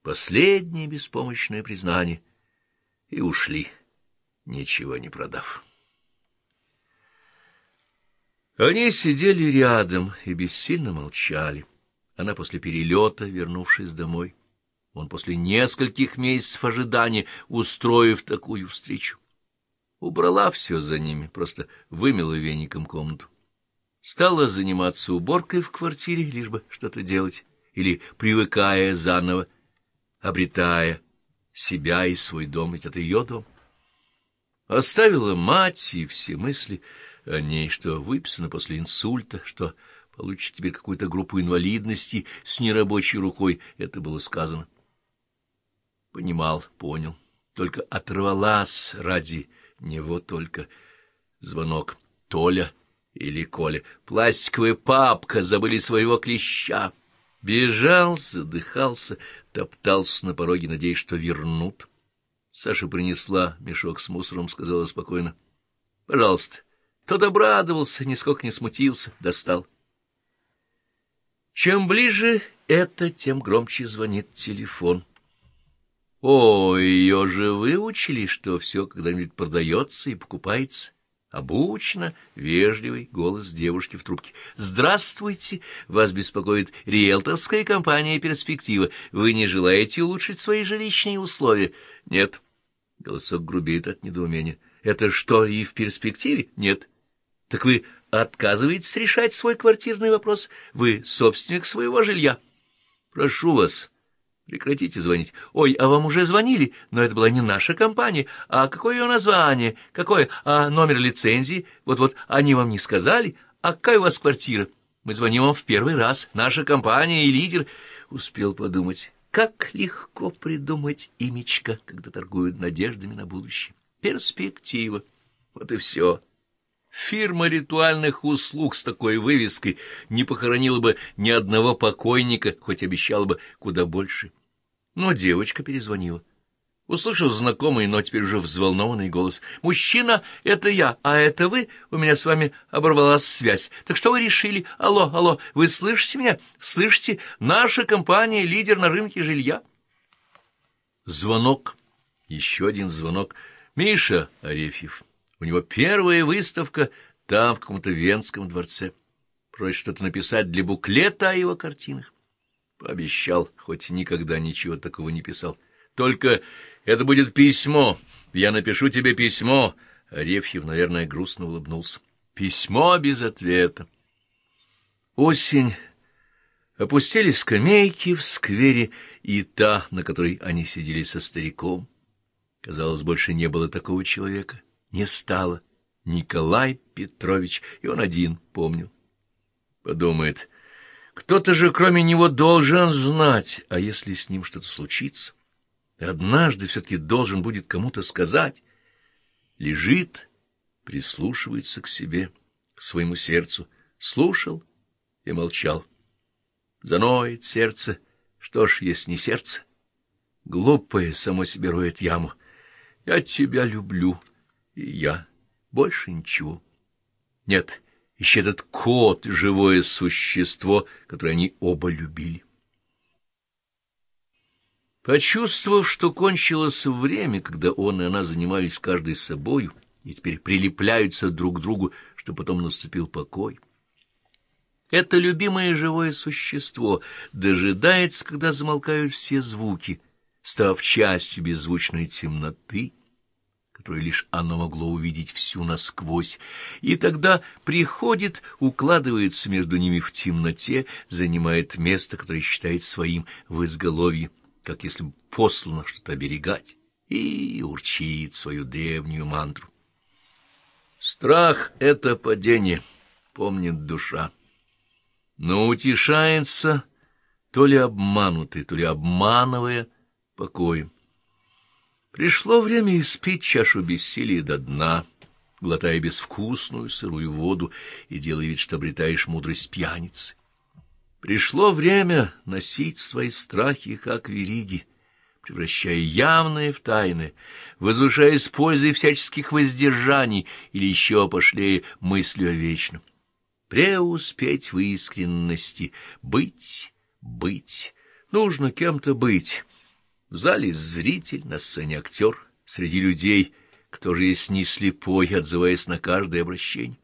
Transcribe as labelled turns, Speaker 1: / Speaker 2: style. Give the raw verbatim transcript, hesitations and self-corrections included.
Speaker 1: Последнее беспомощное признание. И ушли, ничего не продав. Они сидели рядом и бессильно молчали. Она после перелета, вернувшись домой, он после нескольких месяцев ожидания, устроив такую встречу. Убрала все за ними, просто вымела веником комнату. Стала заниматься уборкой в квартире, лишь бы что-то делать, или привыкая заново, обретая себя и свой дом, ведь это ее дом. Оставила мать и все мысли о ней, что выписана после инсульта, что получит теперь какую-то группу инвалидности с нерабочей рукой, это было сказано. Понимал, понял, только оторвалась ради него только. Звонок. Толя или Коля. Пластиковая папка, забыли своего клеща. Бежал, задыхался, топтался на пороге, надеясь, что вернут. Саша принесла мешок с мусором, сказала спокойно: — Пожалуйста. Тот обрадовался, нисколько не смутился, достал. Чем ближе это, тем громче звонит телефон. О, ее же выучили, что все когда-нибудь продается и покупается. Обучено, вежливый голос девушки в трубке. «Здравствуйте! Вас беспокоит риэлторская компания «Перспектива». Вы не желаете улучшить свои жилищные условия?» «Нет». Голосок грубеет от недоумения. «Это что, и в перспективе?» «Нет». «Так вы отказываетесь решать свой квартирный вопрос? Вы собственник своего жилья?» «Прошу вас, прекратите звонить». «Ой, а вам уже звонили? Но это была не наша компания. А какое ее название? Какое? А номер лицензии? Вот-вот, они вам не сказали? А какая у вас квартира? Мы звоним вам в первый раз. Наша компания и лидер». Успел подумать, как легко придумать имечко, когда торгуют надеждами на будущее. Перспектива. Вот и все. Фирма ритуальных услуг с такой вывеской не похоронила бы ни одного покойника, хоть обещала бы куда больше. Но девочка перезвонила. Услышал знакомый, но теперь уже взволнованный голос. «Мужчина, это я, а это вы? У меня с вами оборвалась связь. Так что вы решили? Алло, алло, вы слышите меня? Слышите? Наша компания — лидер на рынке жилья». Звонок. Еще один звонок. Миша Арефьев. У него первая выставка там, в каком-то Венском дворце. Просит что-то написать для буклета о его картинах. Пообещал, хоть никогда ничего такого не писал. Только это будет письмо. Я напишу тебе письмо. Арефьев, наверное, грустно улыбнулся. Письмо без ответа. Осень. Опустили скамейки в сквере, и та, на которой они сидели со стариком. Казалось, больше не было такого человека. Не стало. Николай Петрович, и он один помнил. Подумает, кто-то же кроме него должен знать, а если с ним что-то случится, однажды все-таки должен будет кому-то сказать. Лежит, прислушивается к себе, к своему сердцу, слушал и молчал. Заноет сердце, что ж, если не сердце? Глупое само себе роет яму. Я тебя люблю. И я. Больше ничего. Нет, еще этот кот — живое существо, которое они оба любили. Почувствовав, что кончилось время, когда он и она занимались каждой собою, и теперь прилепляются друг к другу, что потом наступил покой, это любимое живое существо дожидается, когда замолкают все звуки, став частью беззвучной темноты, которую лишь оно могло увидеть всю насквозь, и тогда приходит, укладывается между ними в темноте, занимает место, которое считает своим в изголовье, как если бы послано что-то оберегать, и урчит свою древнюю мантру. Страх — это падение, помнит душа, но утешается, то ли обманутый, то ли обманывая, покоем. Пришло время испить чашу бессилия до дна, глотая безвкусную сырую воду и делая вид, что обретаешь мудрость пьяницы. Пришло время носить свои страхи, как вериги, превращая явное в тайное, возвышаясь пользой всяческих воздержаний или еще пошлее мыслью о вечном. Преуспеть в искренности, быть, быть, нужно кем-то быть. В зале зритель, на сцене актер, среди людей, кто же есть не слепой, отзываясь на каждое обращение.